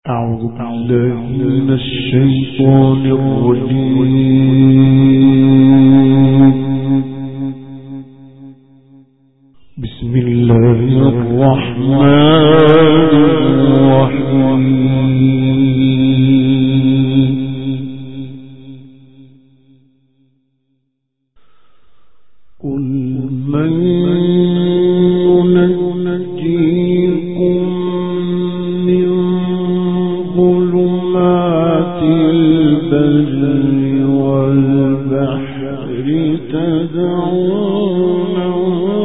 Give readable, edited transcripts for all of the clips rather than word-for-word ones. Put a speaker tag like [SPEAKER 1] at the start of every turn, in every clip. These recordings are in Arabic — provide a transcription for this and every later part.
[SPEAKER 1] أعوذ بالله من الشيطان الرجيم. بسم الله الرحمن الرحيم. قل من ينجيكم من ظلمات البر والبحر تدعونه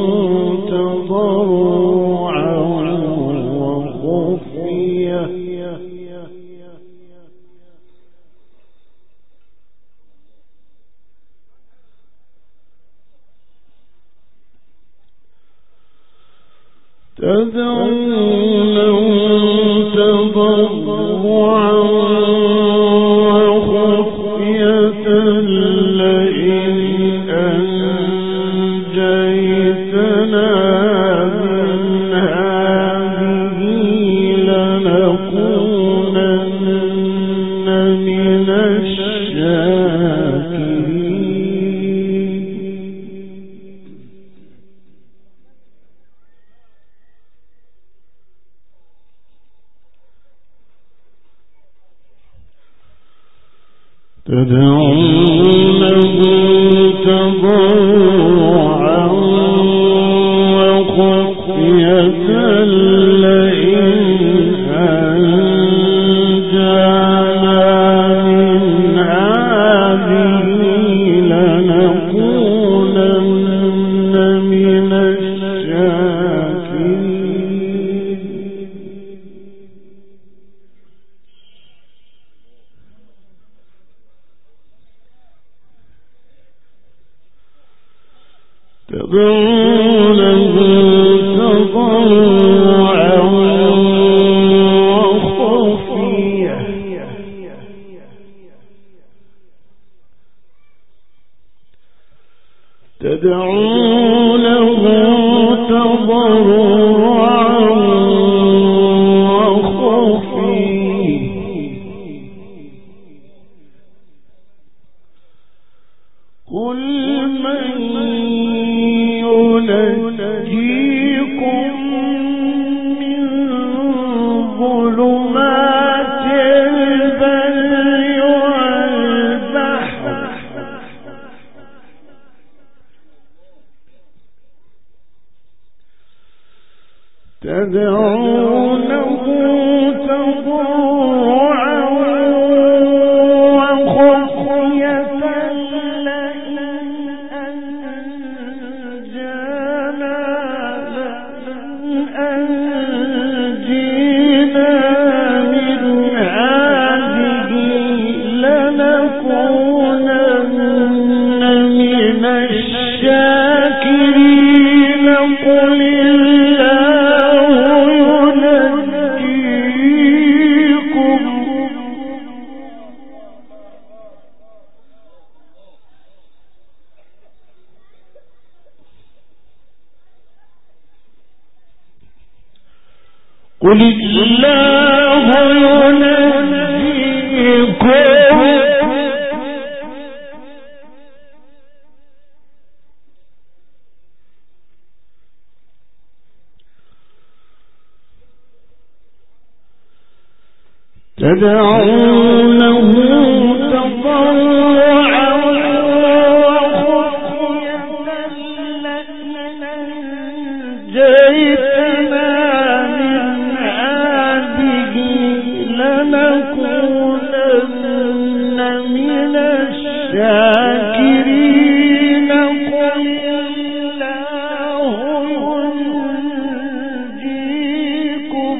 [SPEAKER 1] تضرعا وخفية لئن أنجيتنا من هذه لنكونن من الشاكرين. تدعونه تضرعا وخفية لئن أنجانا من هذه لنكونن من الشاكرين. تدعونه تضرعا وخفية تدعونه تضرعا وخفية قل من ينجيكم من ظلمات البر والبحر تدعونه تضرعا وخفية لئن أنجينا من هذه لنكونن من الشاكرين. قل قل الله ينجيكم تدعونه تضرعا وخفية لئن أنجيتنا لنكونن من الشاكرين. قل الله ينجيكم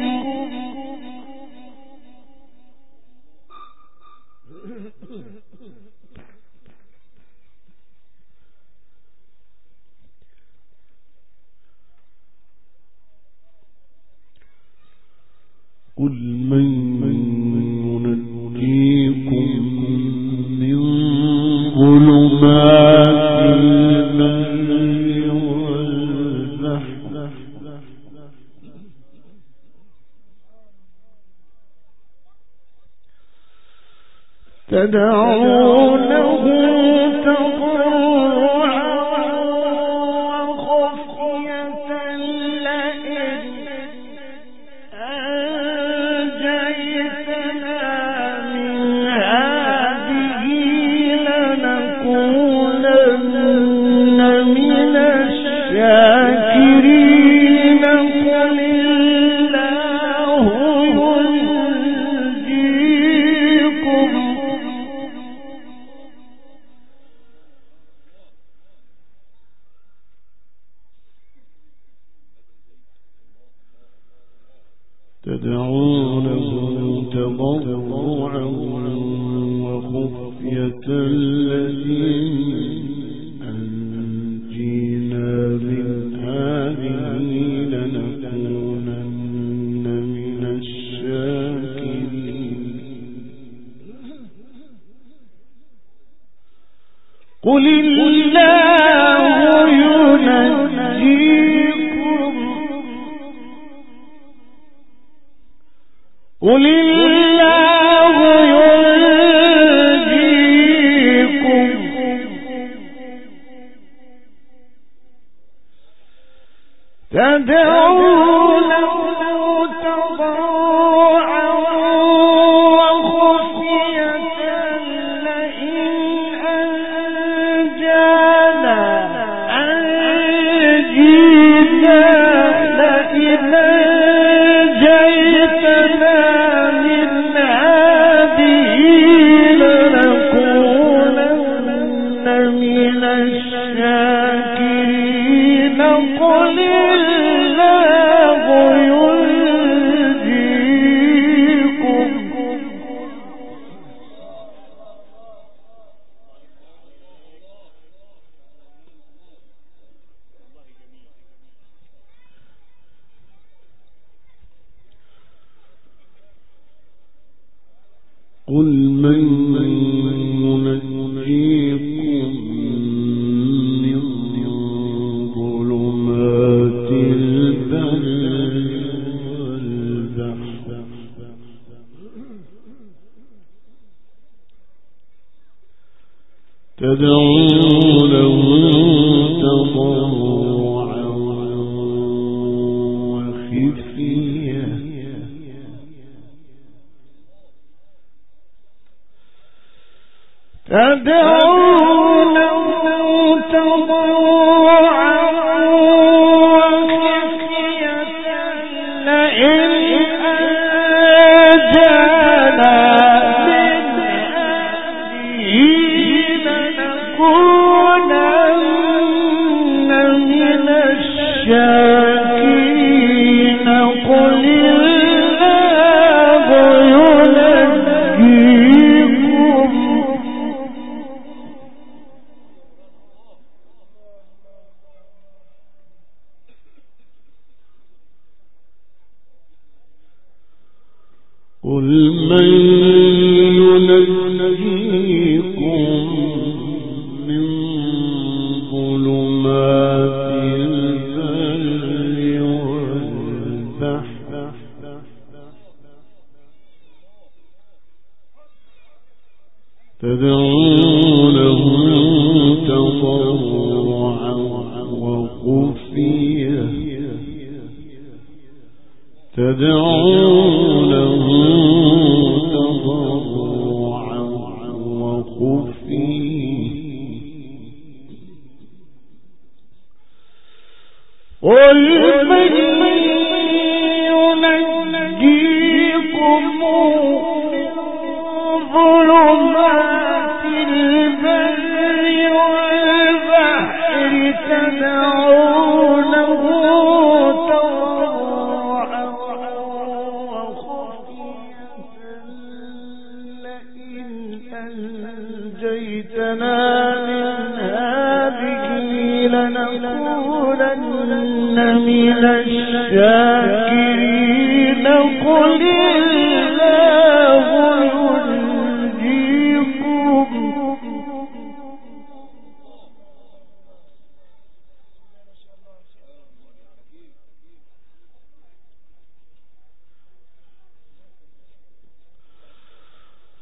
[SPEAKER 1] قل من ينجيكم من ظلمات البر والبحر تدعونه تضرعا وخفية لئن أنجيتنا من هذه لنكونن من الشاكرين قل الله ينجيكم تدعونه تضرعا وخفية لئن أنجينا من هذه لنكونن من الشاكرين قل الله ينجيكم قل الله ينجيكم تدعونه تضرعا وخفية لئن أنجيتنا من هذه لنكونن من الشاكرين قل الله ينجيكم قل من ينجيكم من ظلمات البر والبحر تدعونه تضرعا وخفية تدعونه تضرعا وخفية لئن أنجانا من هذه لنكونن من الشاكرين قل الله ينجيكم قل من ينجيكم من ظلمات البر والبحر تدعونه تضرعا وخفية تدعونه تضرعا وخفية قل من ينجيكم من ظلمات البر والبحر تدعونه تضرعا وخفية لئن أنجيتنا من هذه لنكونن من الشاكرين قل الله ينجيكم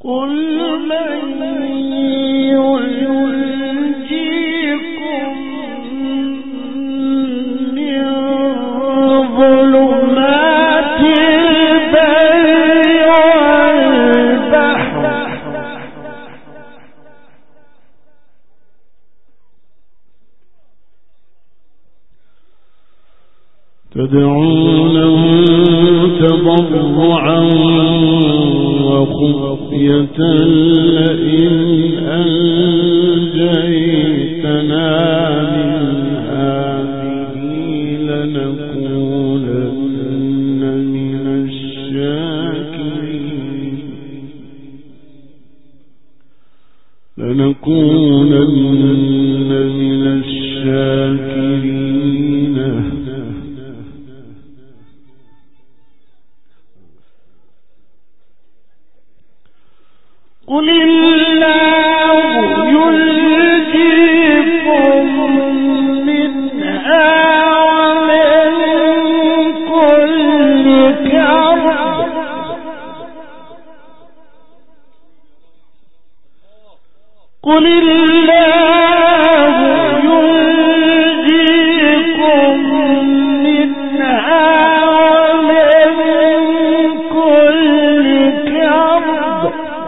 [SPEAKER 1] تدعونه تضرعا وخفية لئن أنجيتنا من هذه لنكونن من الشاكرين قل الله ينجيكم منها ومن كل كرب قل الله ينجيكم منها ومن كل كرب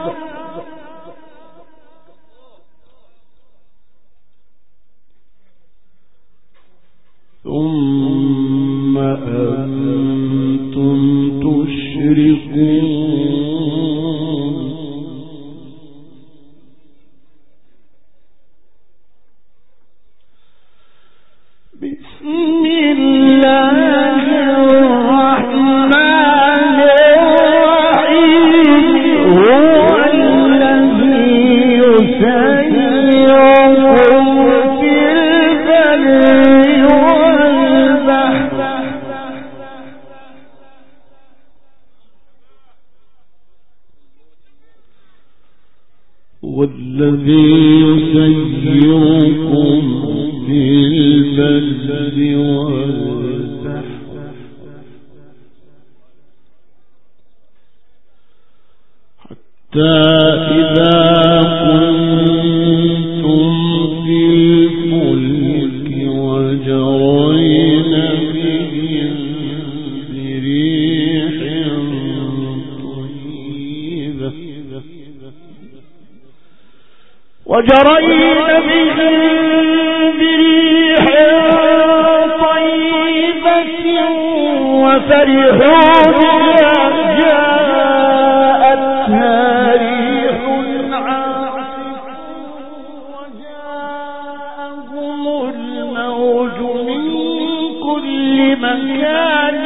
[SPEAKER 1] ثم أنتم تشركون بسم الله الرحمن الرحيم هو الذي يسيركم في البر والذي يسيركم في البر والبحر حتى إذا كنتم في الفلك وجرين بهم بريح طيبة وفرحوا بها جاءتها ريح عاصف وجاءهم الموج من كل مكان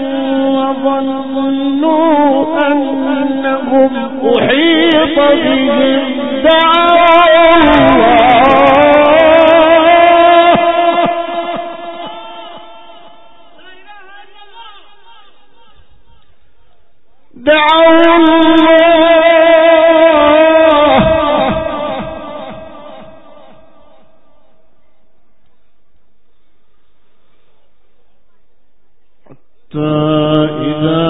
[SPEAKER 1] وظنوا أنهم أحيط بهم دعوا الله حتى إذا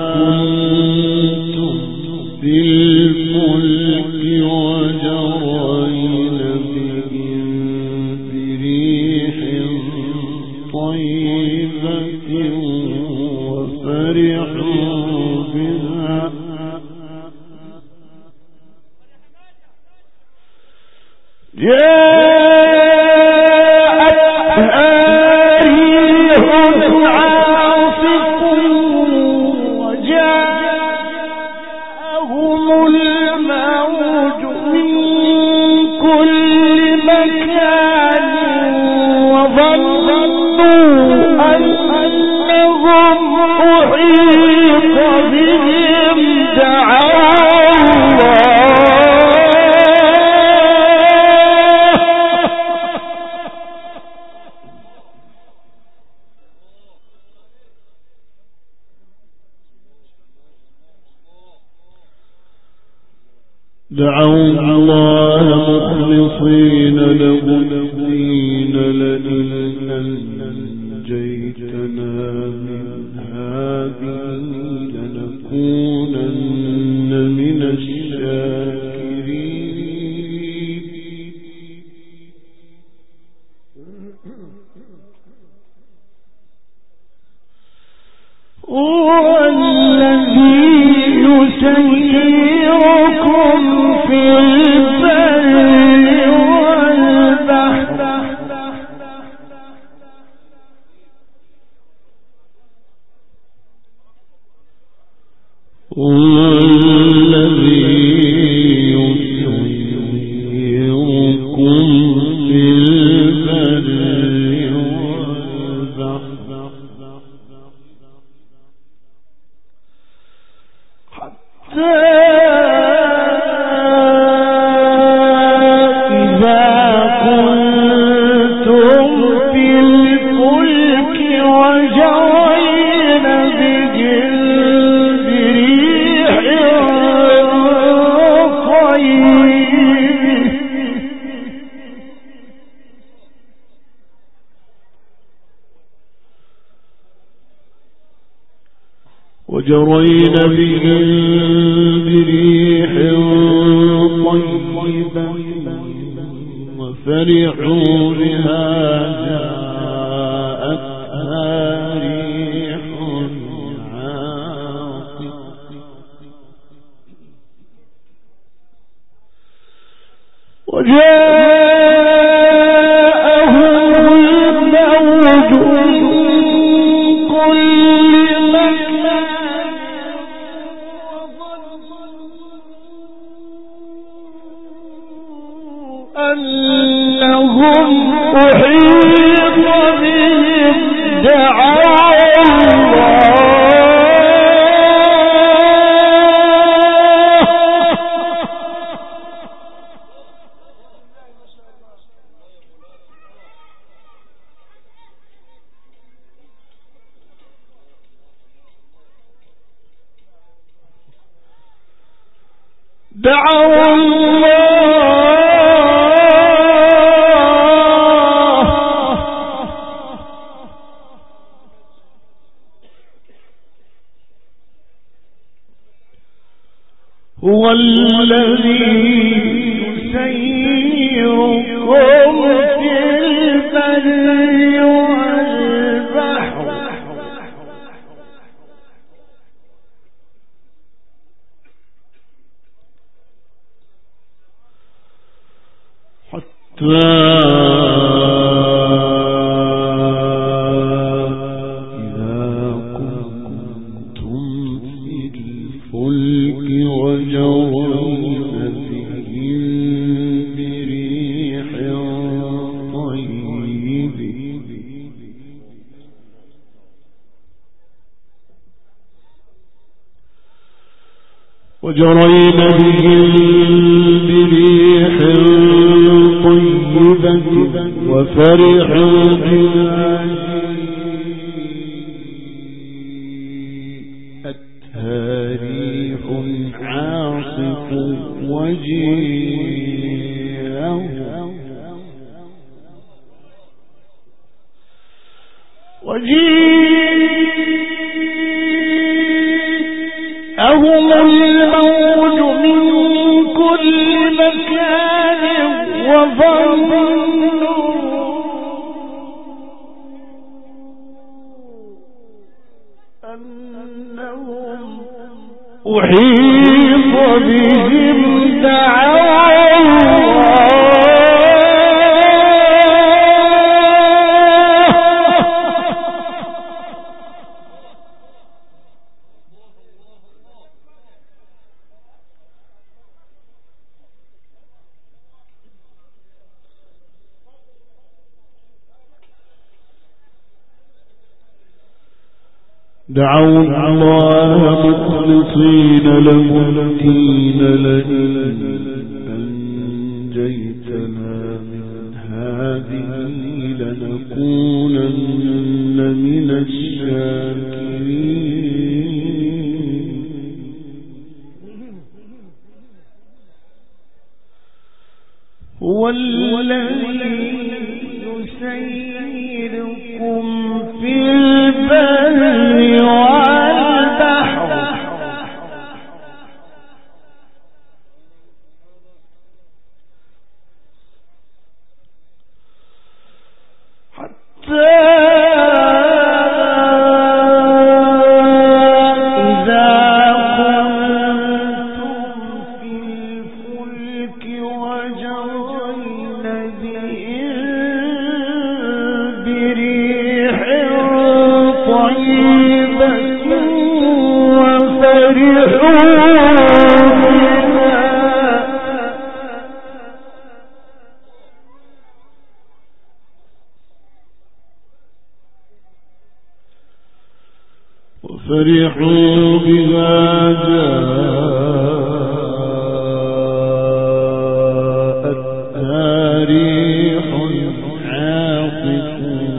[SPEAKER 1] كنتم في الفلك وجرين بهم بريح طيبة وفرحوا بها جاءتها ريح عاصف وجاءهم الموج من كل مكان وظنوا أنهم أحيط بهم دعوا الله مخلصين له الدين لئن أنجيتنا من هذه لنكونن من الشاكرين وجرين بهم بريح طيبة وفرحوا بها جاءتها ريح عاصف وجاءهم الموج أنهم أحيط بهم دعوا هو الذي يسيركم في البر والبحر حتى وجرين بهم بريح طيبة وفرحوا بها أتها ريح عاصف وجيءهم الموج من كل مكان وظنوا أنهم أحيط بهم دعوا دعوا الله مخلصين له الدين لئن أنجيتنا من هذه لنكونن من الشاكرين هو الذي يسيركم في البر والبحر حتى إذا كنتم في الفلك وجرين بهم بريح طيبة وفرحوا بها جاءتها ريح عاصف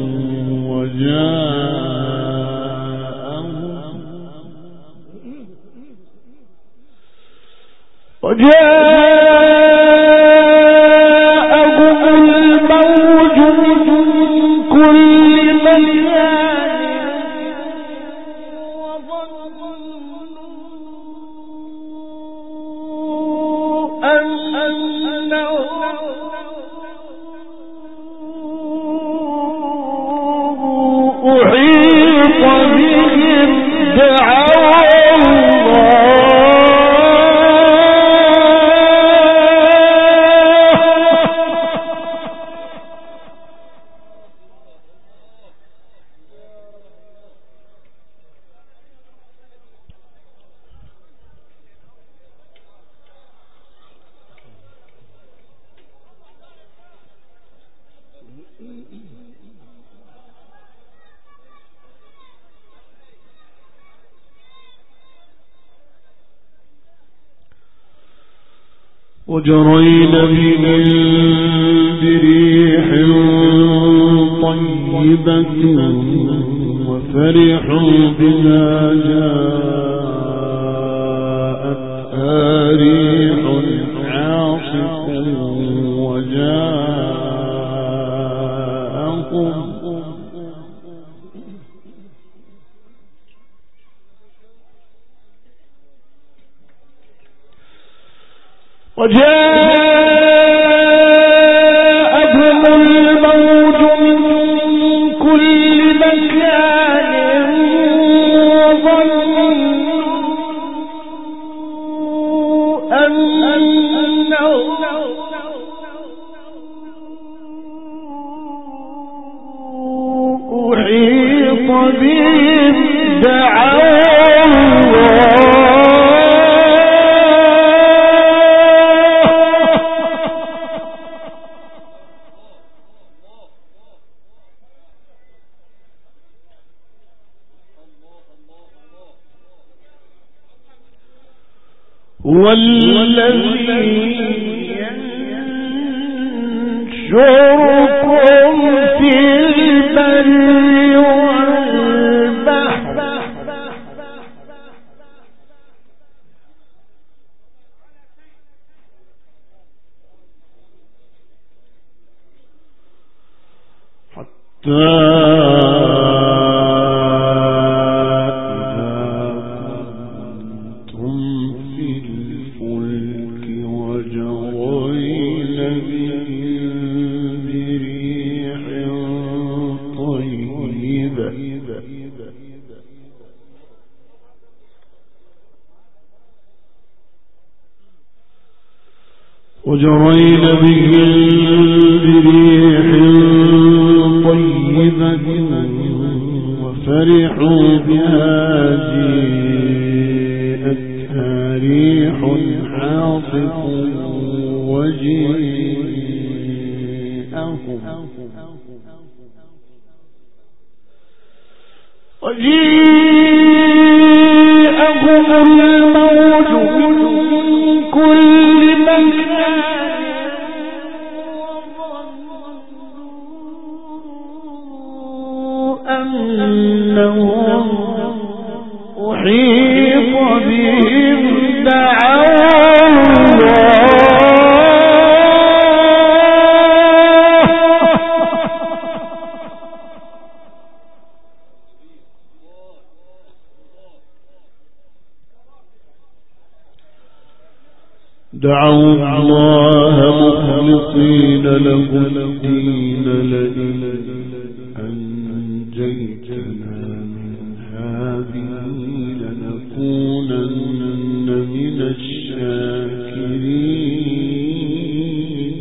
[SPEAKER 1] وجاءهم الموج من كل مكان وظنوا وجرين بهم بريح طيبة وفرحوا بها جاءتها ريح عاصف وجاءهم الموج من كل مكان وظنوا أنهم أحيط بهم دعوا هو الذي ينشركم في البر والبحر حتى وجرين بهم بريح طيبة وفرحوا بها جاءتها ريح عاصف وجيءهم الموج من كل مكان وظنوا أنهم أحيط بهم دعوا دعوا الله مخلصين له الدين لئن أنجيتنا من هذه لنكونن من الشاكرين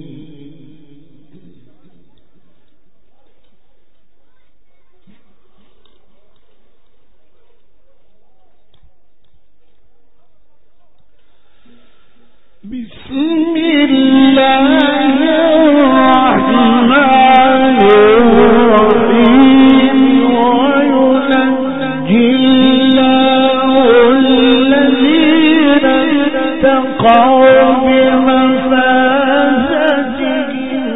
[SPEAKER 1] بسم الله الرحمن الرحيم وينجي الله الذين اتقوا بمفازتهم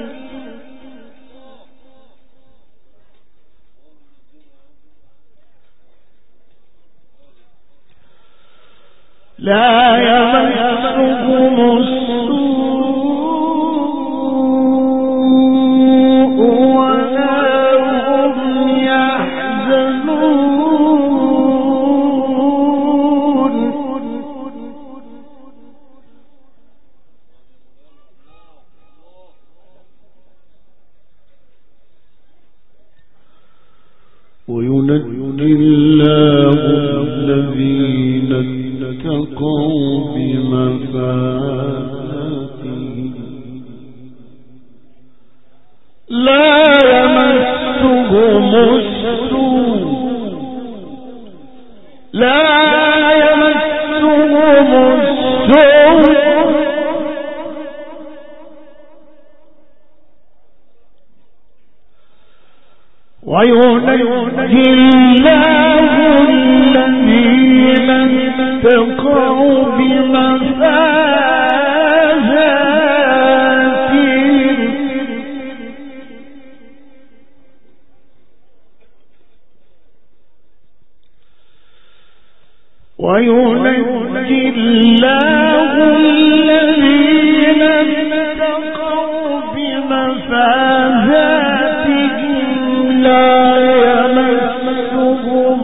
[SPEAKER 1] لا يمسهم السوء ولا هم يحزنون وينجي الله الذين اتقوا بمفازتهم لا يمسهم السوء وينجي الله الذين اتقوا بمفازتهم الله الذين اتقوا بمفازاتهم لا يمسهم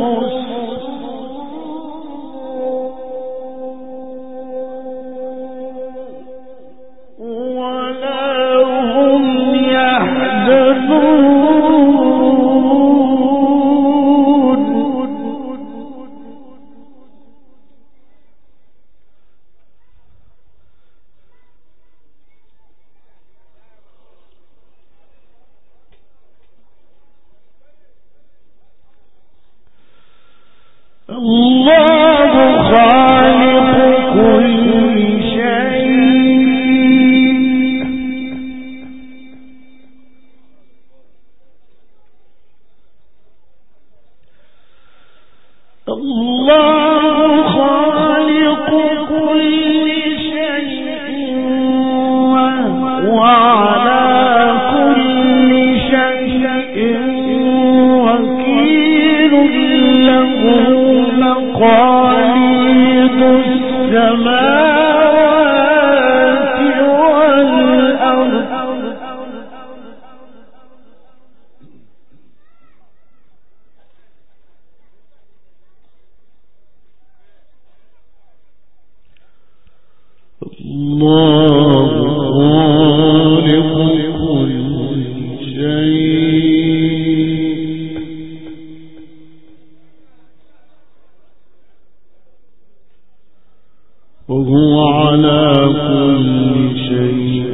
[SPEAKER 1] وهو على كل شيء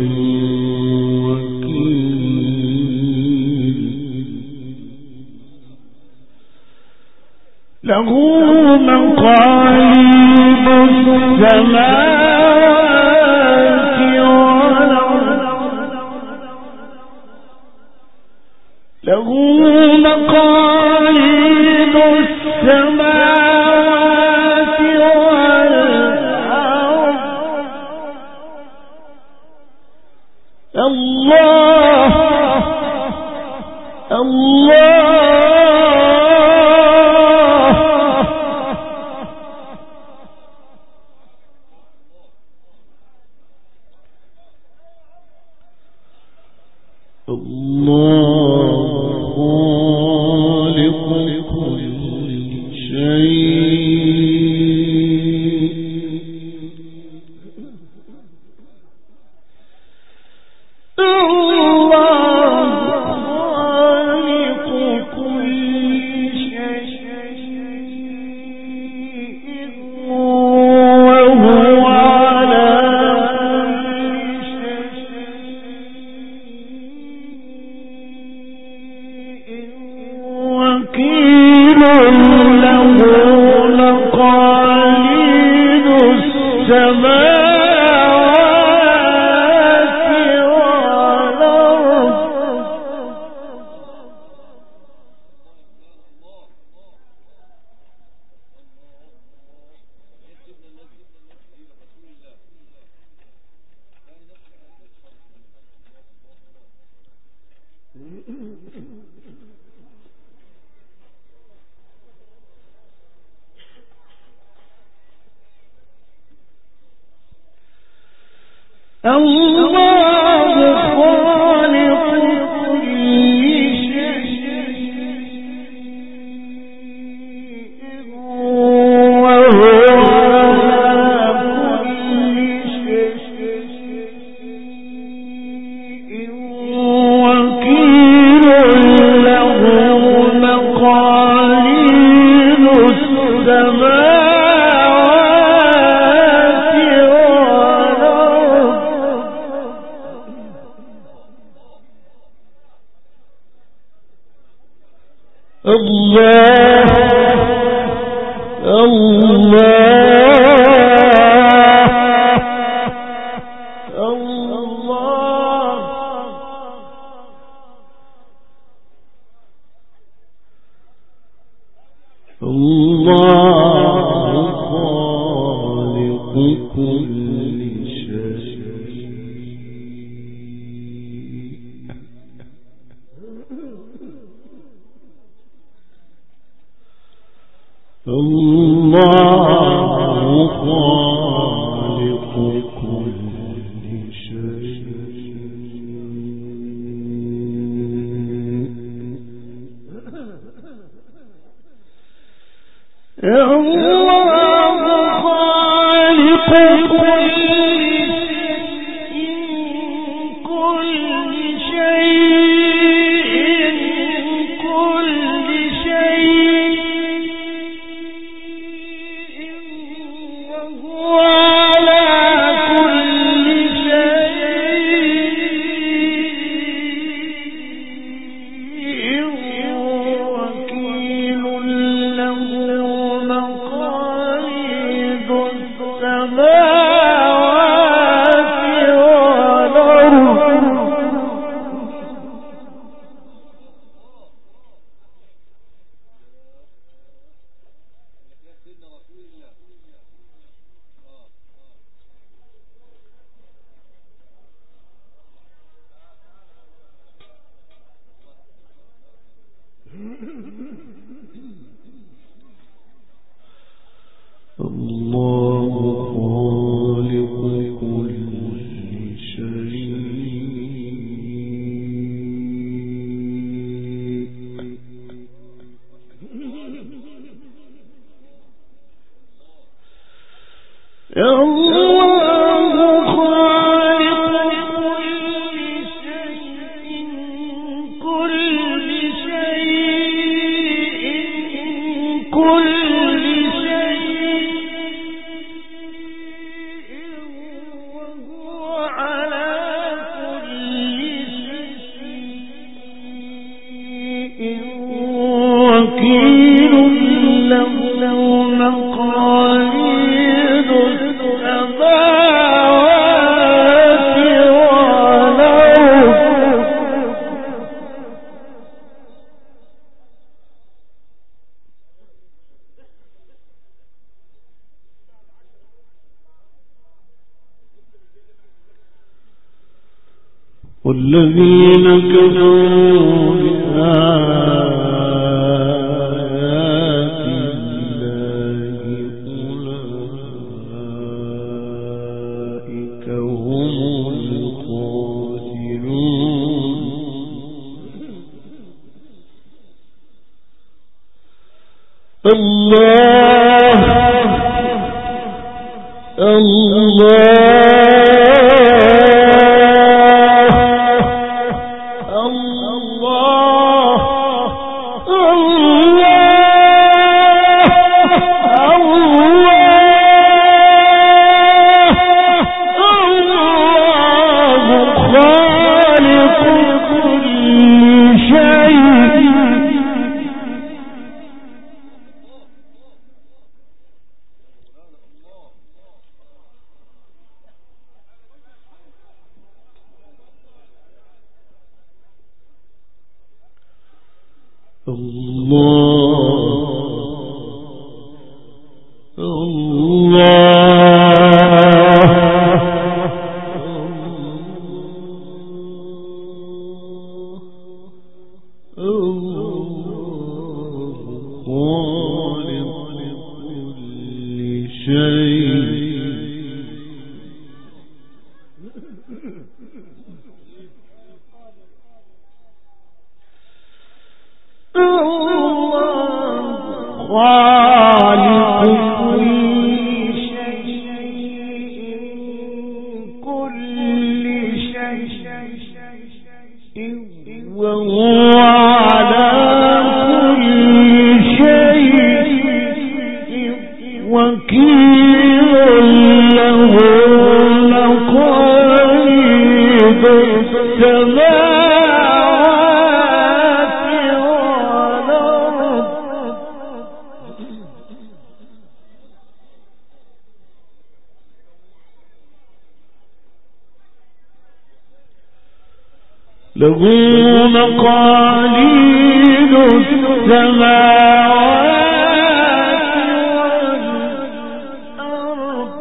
[SPEAKER 1] وكيل له مقاليد السماوات والأرض له مقاليد السماوات الله خالق كل شيء الله خالق والذين كفروا بآيات الله أولئك هم الخاسرون. الله له مقاليد السماوات والأرض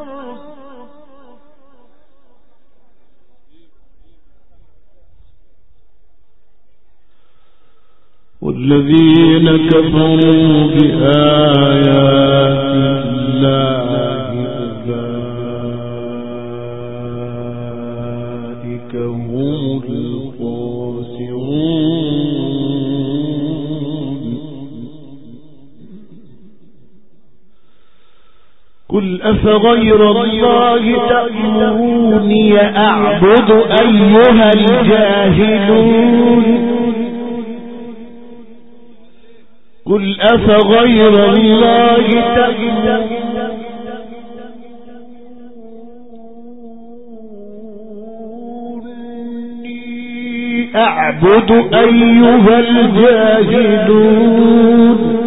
[SPEAKER 1] والذين كفروا بآيات الله أولئك هم الخاسرون. قل أفغير الله تأمروني أعبد أيها الجاهلون. قل أفغير الله تأمروني أعبد أيها الجاهلون.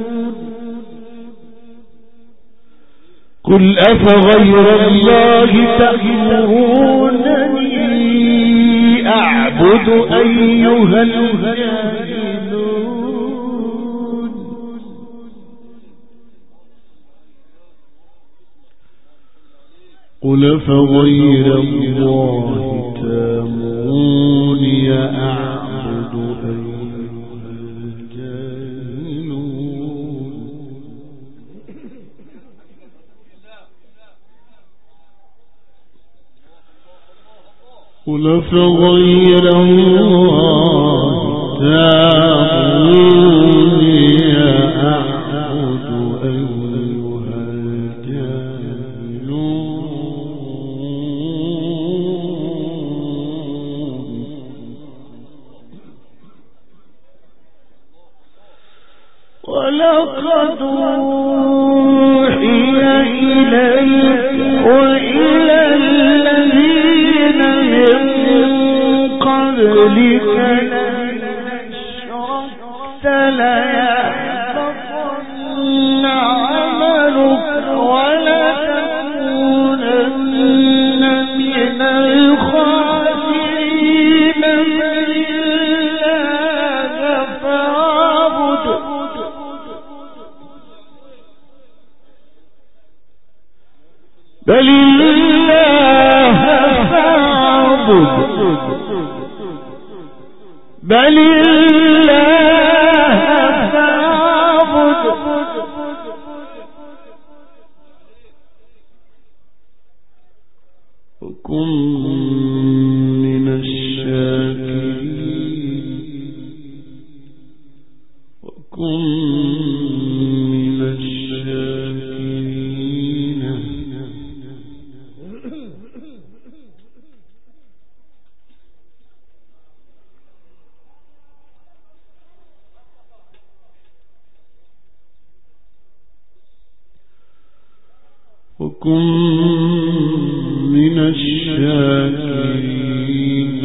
[SPEAKER 1] قل أفغير الله تأمرونني أعبد أيها الجاهلون. قل أفغير الله تأمروني أعبد أيها الجاهلون. قل أفغير الله تأمروني أعبد أيها الجاهلون. ولقد أوحي إليك وإلى الذين من قبلك لئن أشركت ليحبطن عملك ولتكونن من الخاسرين. بل الله فاعبد بل الله فاعبد وكن من الشاكرين. وكن من الشاكرين. وكن من الشاكرين.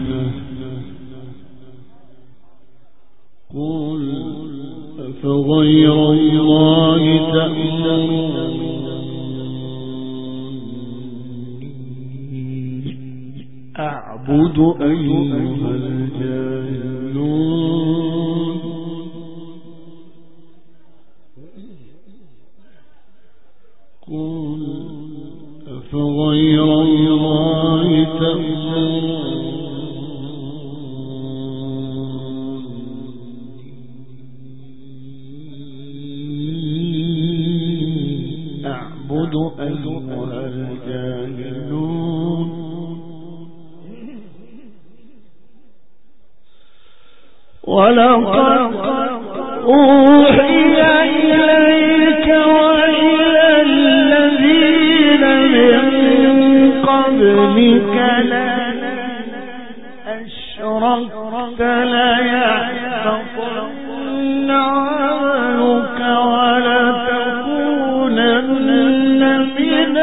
[SPEAKER 1] قل أفغير الله تأمروني أعبد أيها الجاهلون. قل أفغير الله تأمروني أعبد أيها الجاهلون. ولقد أوحي إليك وإلى الذين من قبلك لئن أشركت ليحبطن عملك ولتكونن من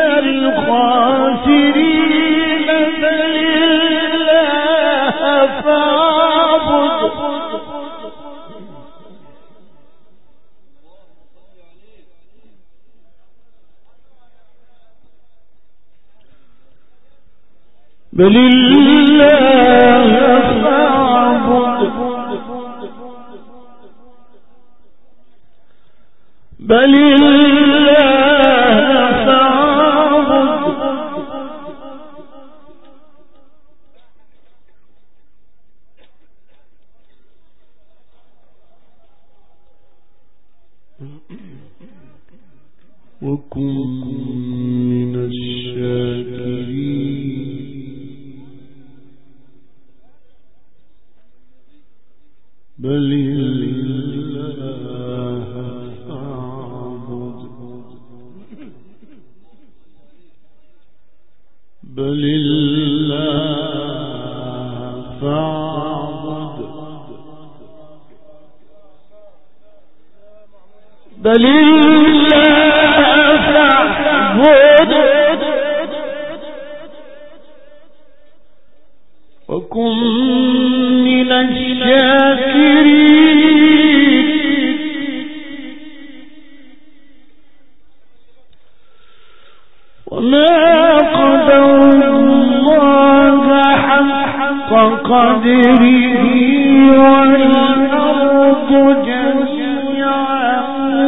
[SPEAKER 1] الخاسرين. بل الله فاعبد بل الله فاعبد بل الله فاعبد وكن من الشاكرين. بل الله فاعبد بل الله فاعبد بل الله فاعبد وكن من الشاكرين وما قدر الله حق قدره والأرض جميعا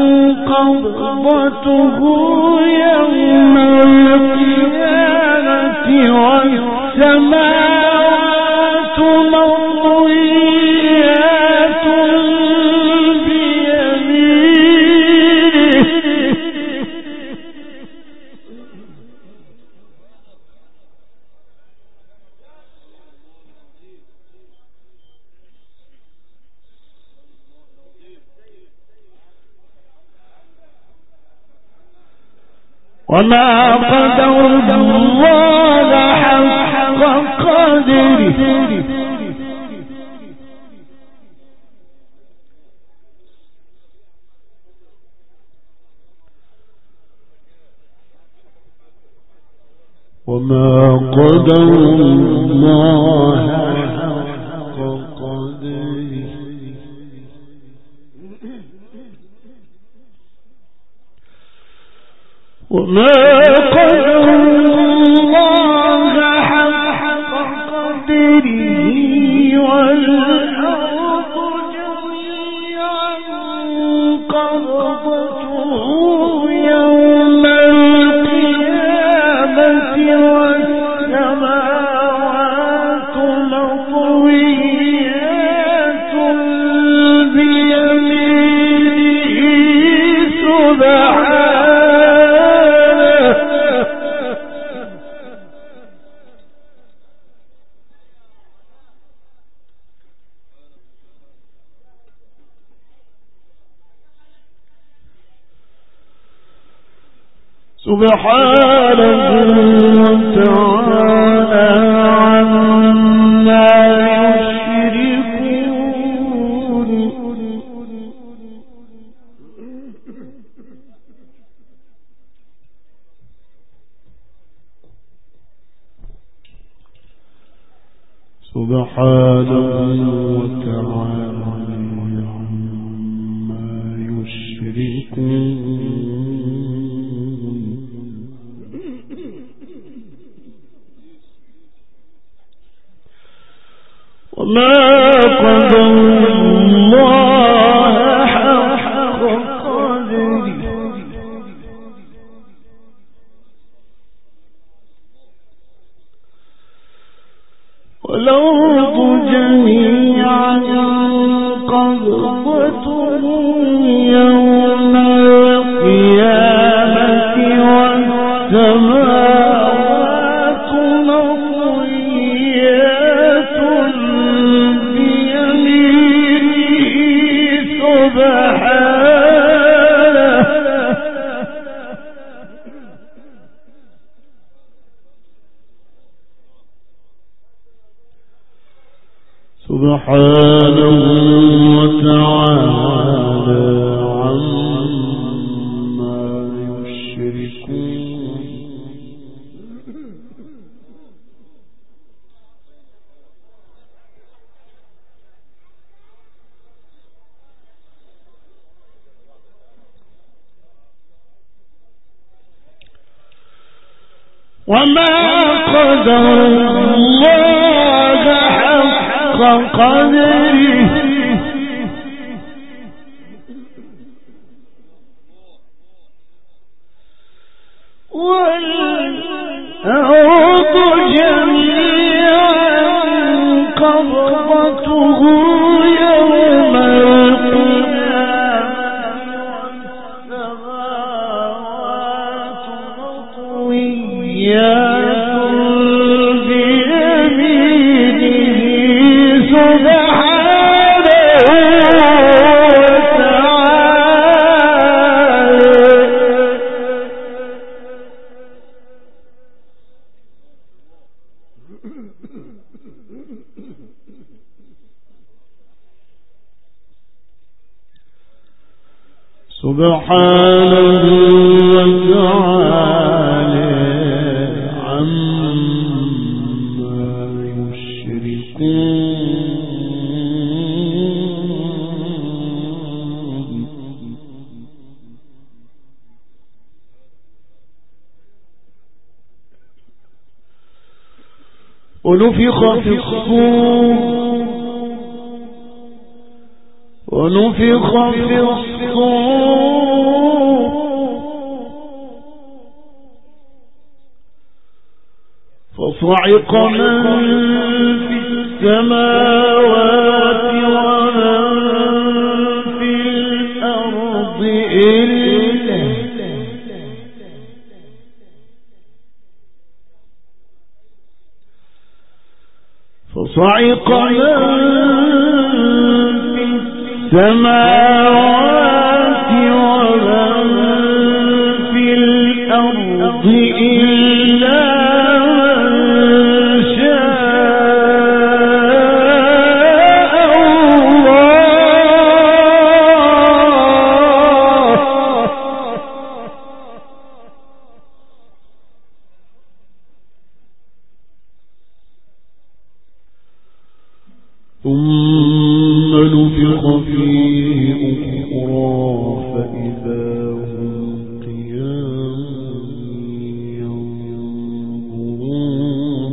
[SPEAKER 1] قبضته يوم القيامة والسماوات مطويات بيمينه وما قدر الله حق قدره وما قدر الله حق قدره وما قدر الله حق قدره والأرض جميعا قبضته يوم القيامة والسماوات مطويات بيمينه سبحانه سبحانه وتعالى عما يشركون سبحانه وتعالى عما يشركون وما قدر الله حق قدره والأرض جميعا قبضته يوم القيامة والسماوات مطويات بيمينه سبحانه وتعالى عما يشركون وما قدر الله حق قدره والأرض جميعا قبضته يوم القيامة والسماوات مطويات بيمينه سبحانه سبحانه وتعالى عما يشركون. ونفخ في الصور فصعق من في السماوات ومن في الأرض فصعق من في السماوات ومن في الأرض إلا ثم نفخ فيه أخرى فإذا هم قيام ينظرون.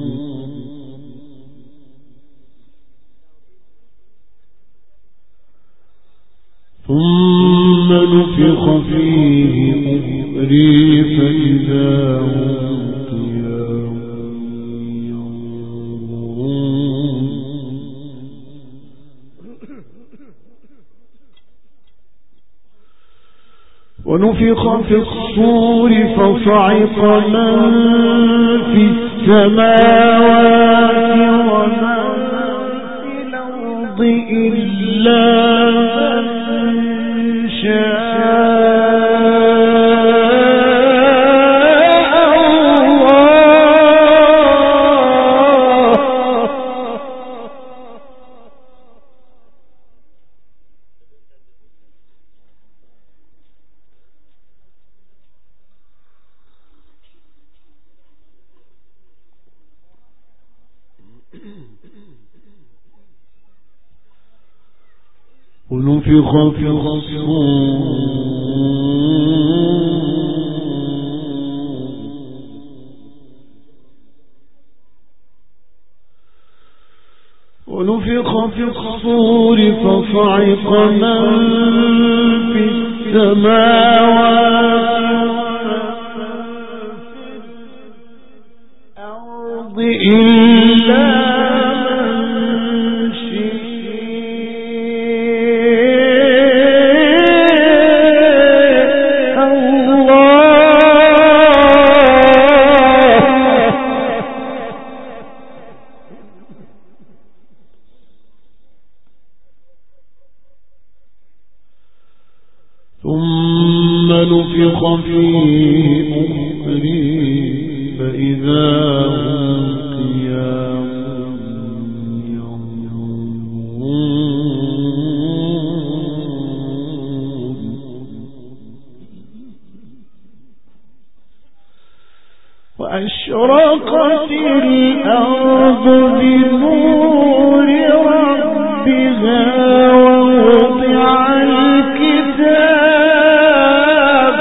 [SPEAKER 1] ثم نفخ فيه أخرى فإذا هم قيام ينظرون. ونفخ في الصور فصعق من في السماوات ومن في الأرض إلا من شاء ونفخ في الصور فصعق من في السماوات والأرض إلا ثم نفخ فيه أخرى فإذا هم قيام ينظرون. وأشرقت الأرض بنور ربها ووضع الكتاب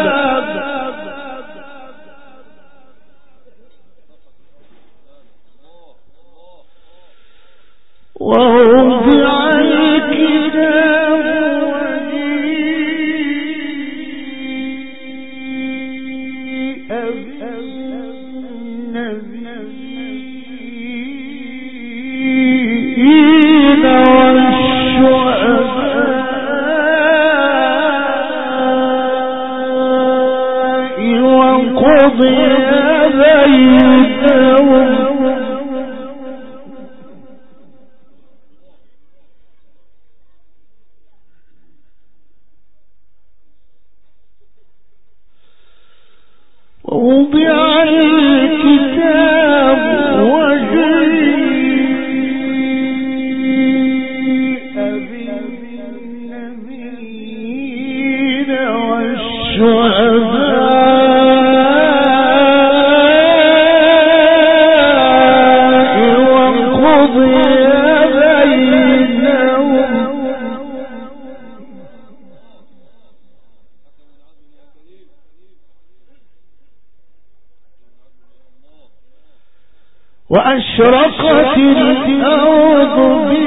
[SPEAKER 1] وأشرقت الأرض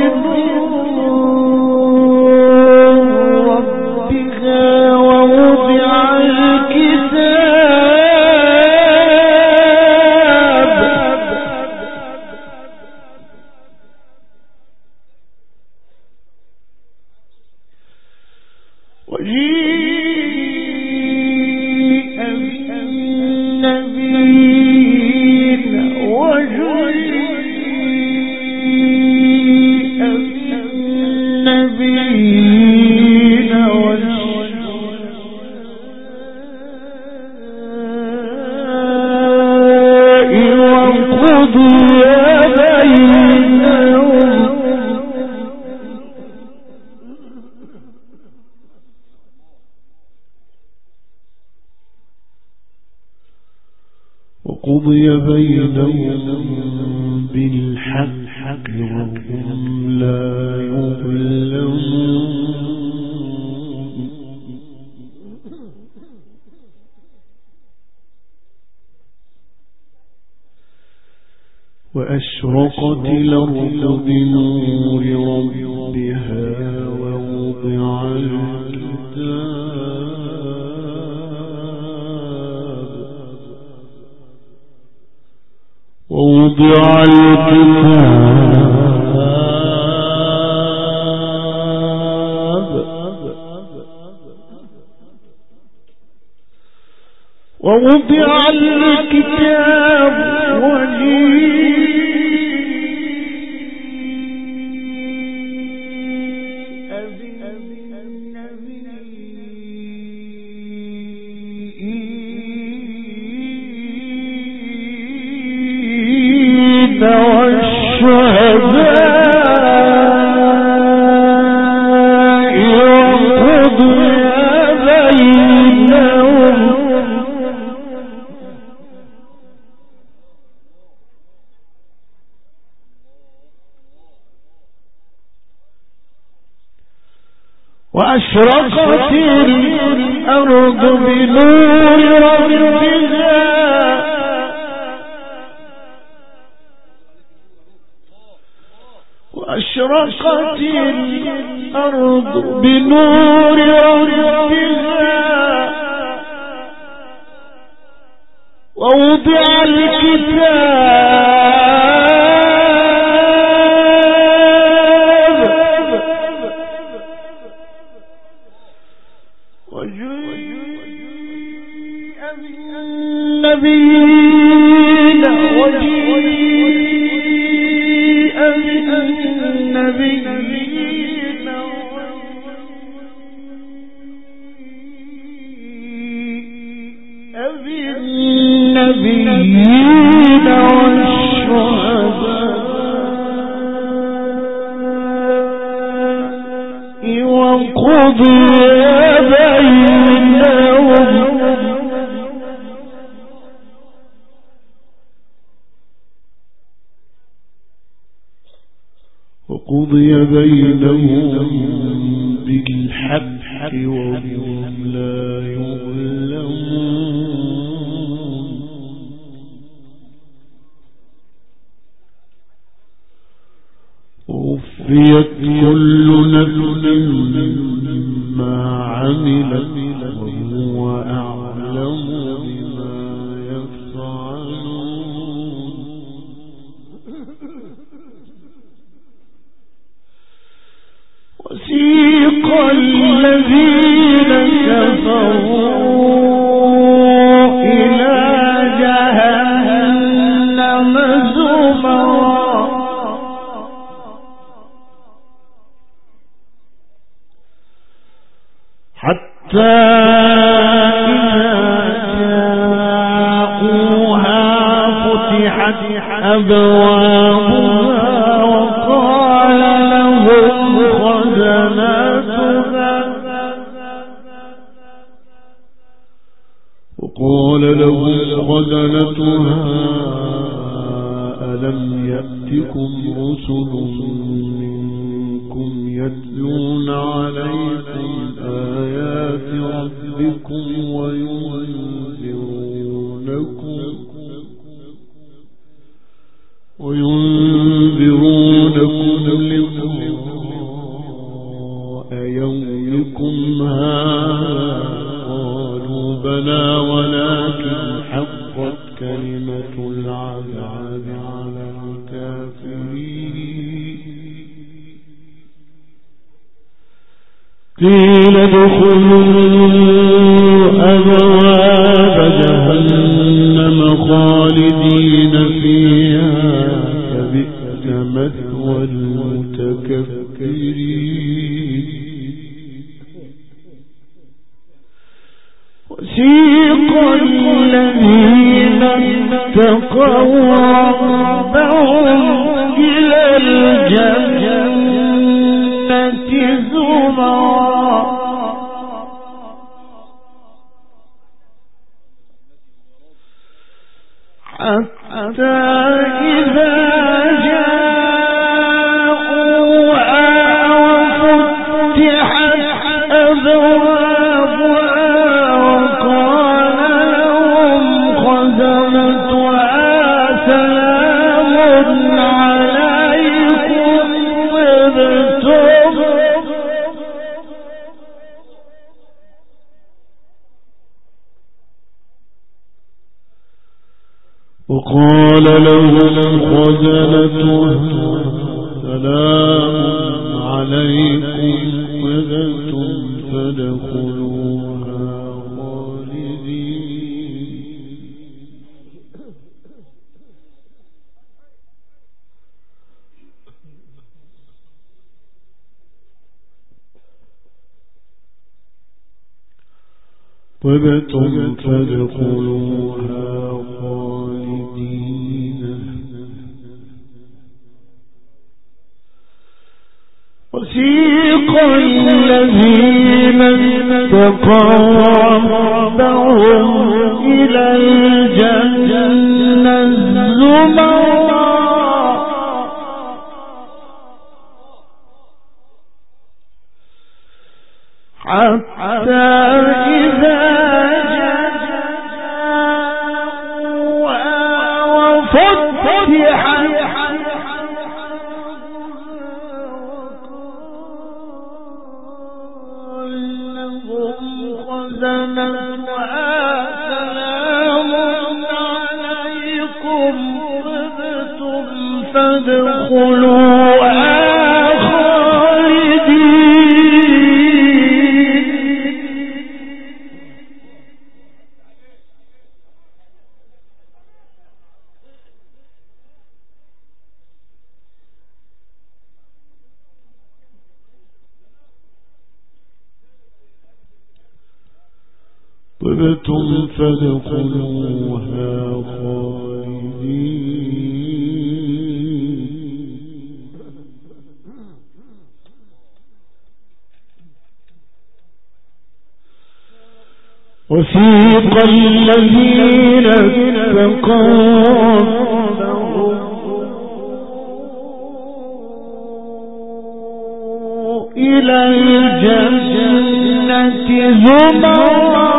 [SPEAKER 1] بنور ربها ووضع الكتاب وجيء بالنبيين وجيء بالنبيين والشهداء وقضي بينهم بالحق وهم لا يظلمون وأشرقت الأرض بنور ربها ووضع الكتاب ووضع الكتاب وجيء بالنبيين والشهداء وقضي بينهم وأشرقت الأرض بنور ربها وأشرقت الأرض بنور ربها ووضع الكتاب وجيء بالنبيين وجيء بالنبيين بالنبيين والشهداء وقضي بينهم بالحق وهم لا يظلمون ووفيت كل نفس ما عملت وهو أعلم بما يفعلون وسيق الذين كفروا إلى جهنم زمرا حتى أبوابها وقال لهم خزنتها ألم يأتكم رسل منكم يتلون عليكم آيات ربكم وينذرونكم لقاء يومكم هذا قالوا بلى ولكن حقت كلمة العذاب على الكافرين قيل ادخلوا أبواب جهنم خالدين فيها فبئس مثوى المتكبرين وسيق الذين اتقوا ربهم إلى الجنة زمرا حتى إذا جاءوها وفتحت أبوابها وقال لهم خزنتها سلام عليكم طبتم وقال لهم خزنتها سلام عليكم طبتم فادخلوها خالدين طبتم فادخلوها خالدين وسيق الذين اتقوا ربهم إلى الجنة زمرا حتى إذا جاءوها وفتحت خزنتها سلام عليكم طبتم فادخلوها خالدين طبتم فادخلوها خالدين وسيق الذين اتقوا إلى الجنة زمرا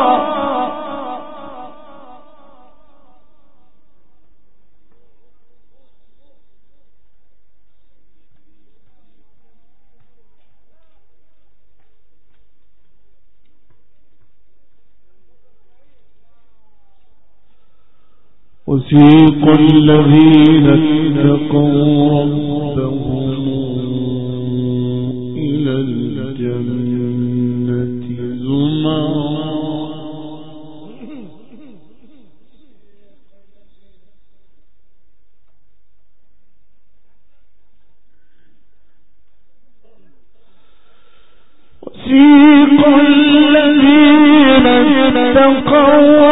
[SPEAKER 1] وسيق الذين اتقوا ربهم إلى الجنة زمرا وسيق الذين اتقوا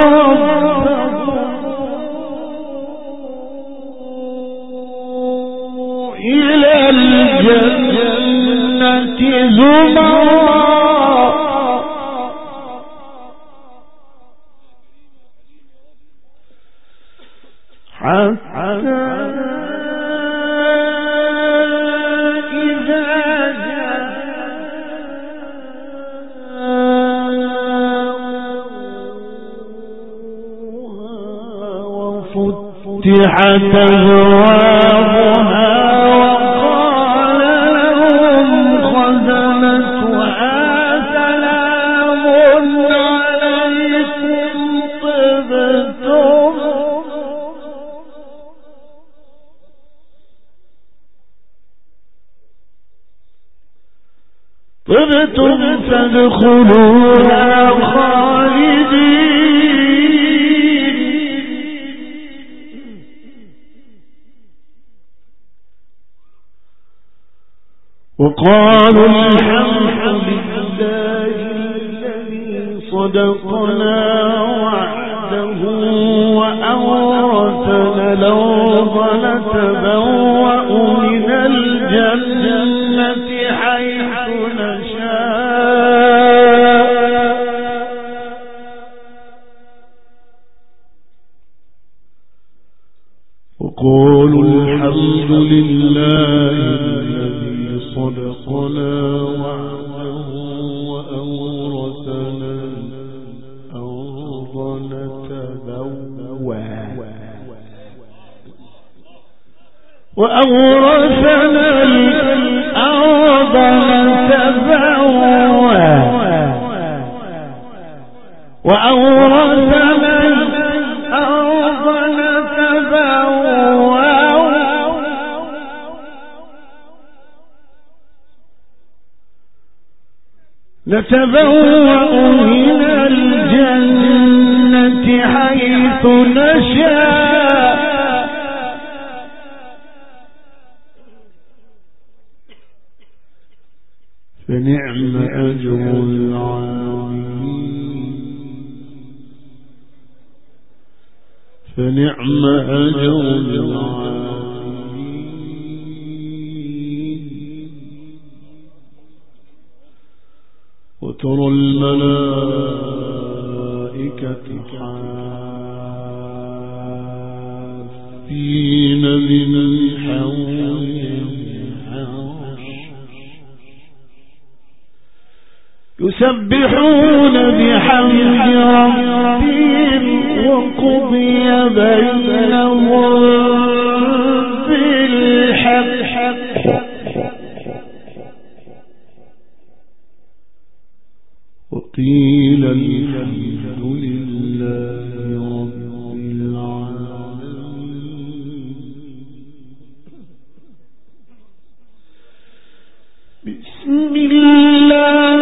[SPEAKER 1] إلى الجنة زمرا حتى إذا جاءوها وفتحت فتحت أبوابها وقال لهم خزنتها سلام عليكم طبتم فادخلوها خالدين. وقالوا الحمد لله الذي صدقنا وعده وأورثنا الأرض نتبوأ من الجنة حيث نشاء. وقالوا الحمد لله الذي صدقنا وعده وأورثنا الأرض نتبوأ نتبوأ من الجنة حيث نشاء. فنعم أجر العاملين. فنعم أجر العاملين. وترى الملائكة حافين من حول العرش يسبحون بحمد ربهم وقضي بينهم بالحق وقيل الحمد لله رب العالمين. بسم الله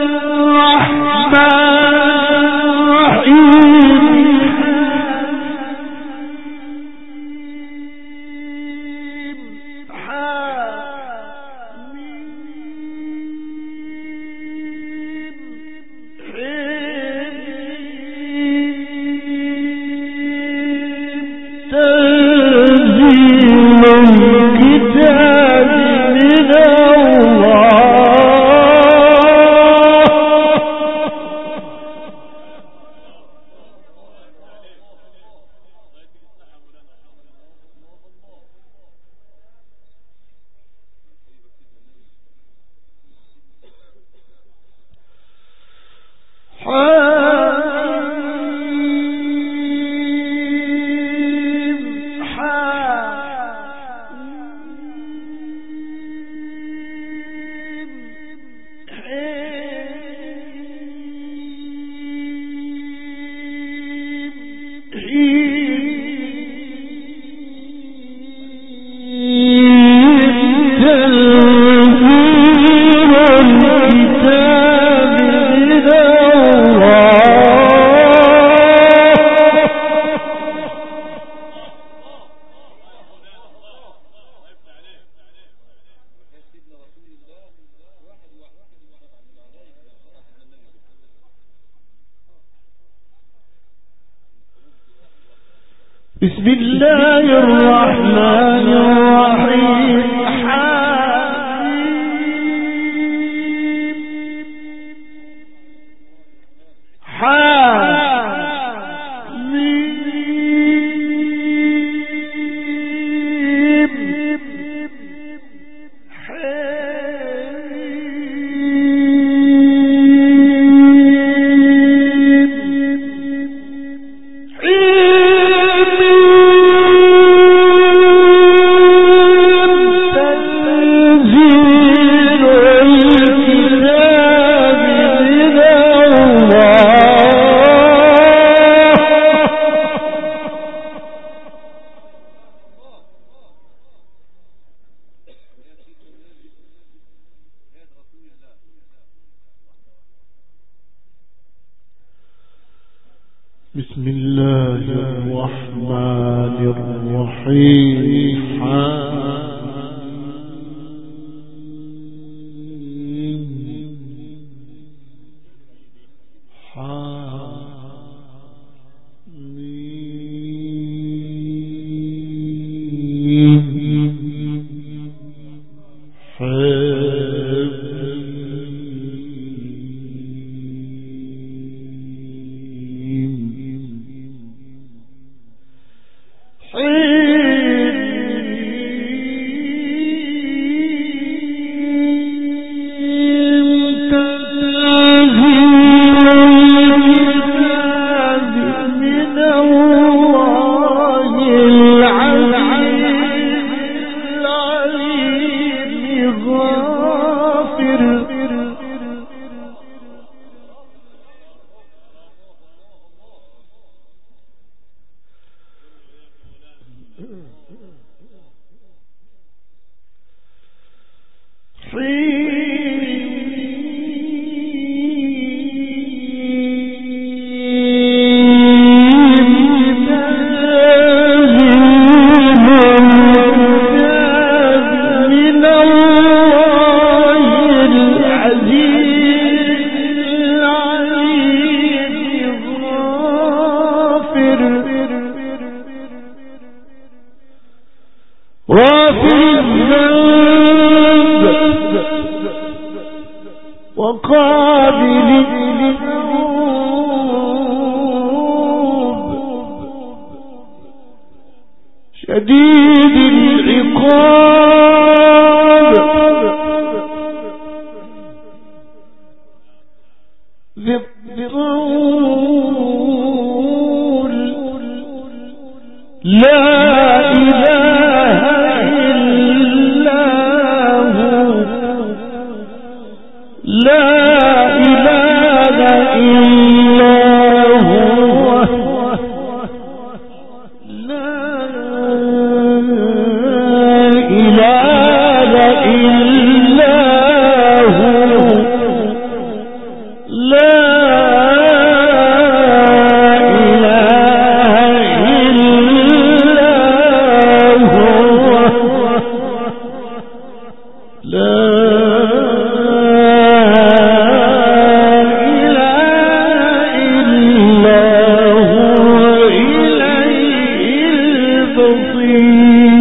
[SPEAKER 1] بسم الله الرحمن الرحيم. بسم الله الرحمن الرحيم.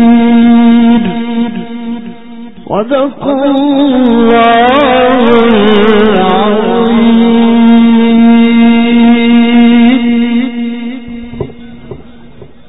[SPEAKER 1] صدق الله